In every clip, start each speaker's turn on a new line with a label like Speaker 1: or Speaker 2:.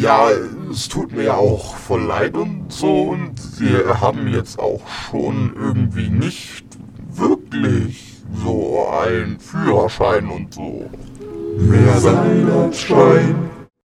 Speaker 1: Ja, es tut mir auch voll leid und so, und wir haben jetzt auch schon irgendwie nicht wirklich so einen Führerschein und so. Mehr sein als Schein.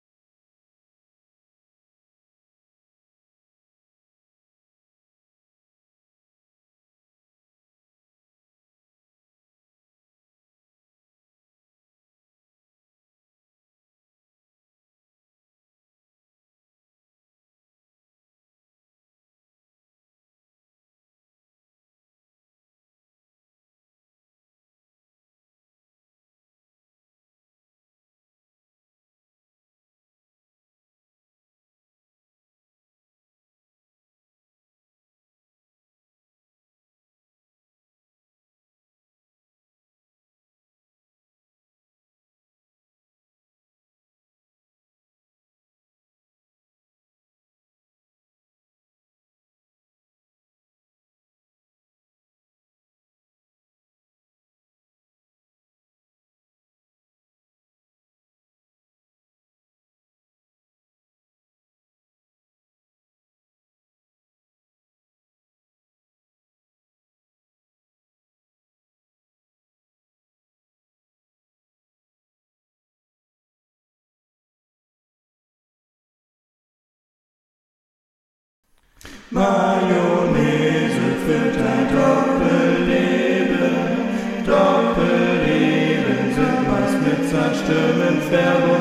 Speaker 2: Mayonnaise für dein Doppelleben. Doppelleben sind meist mit Zerstörung, Färbung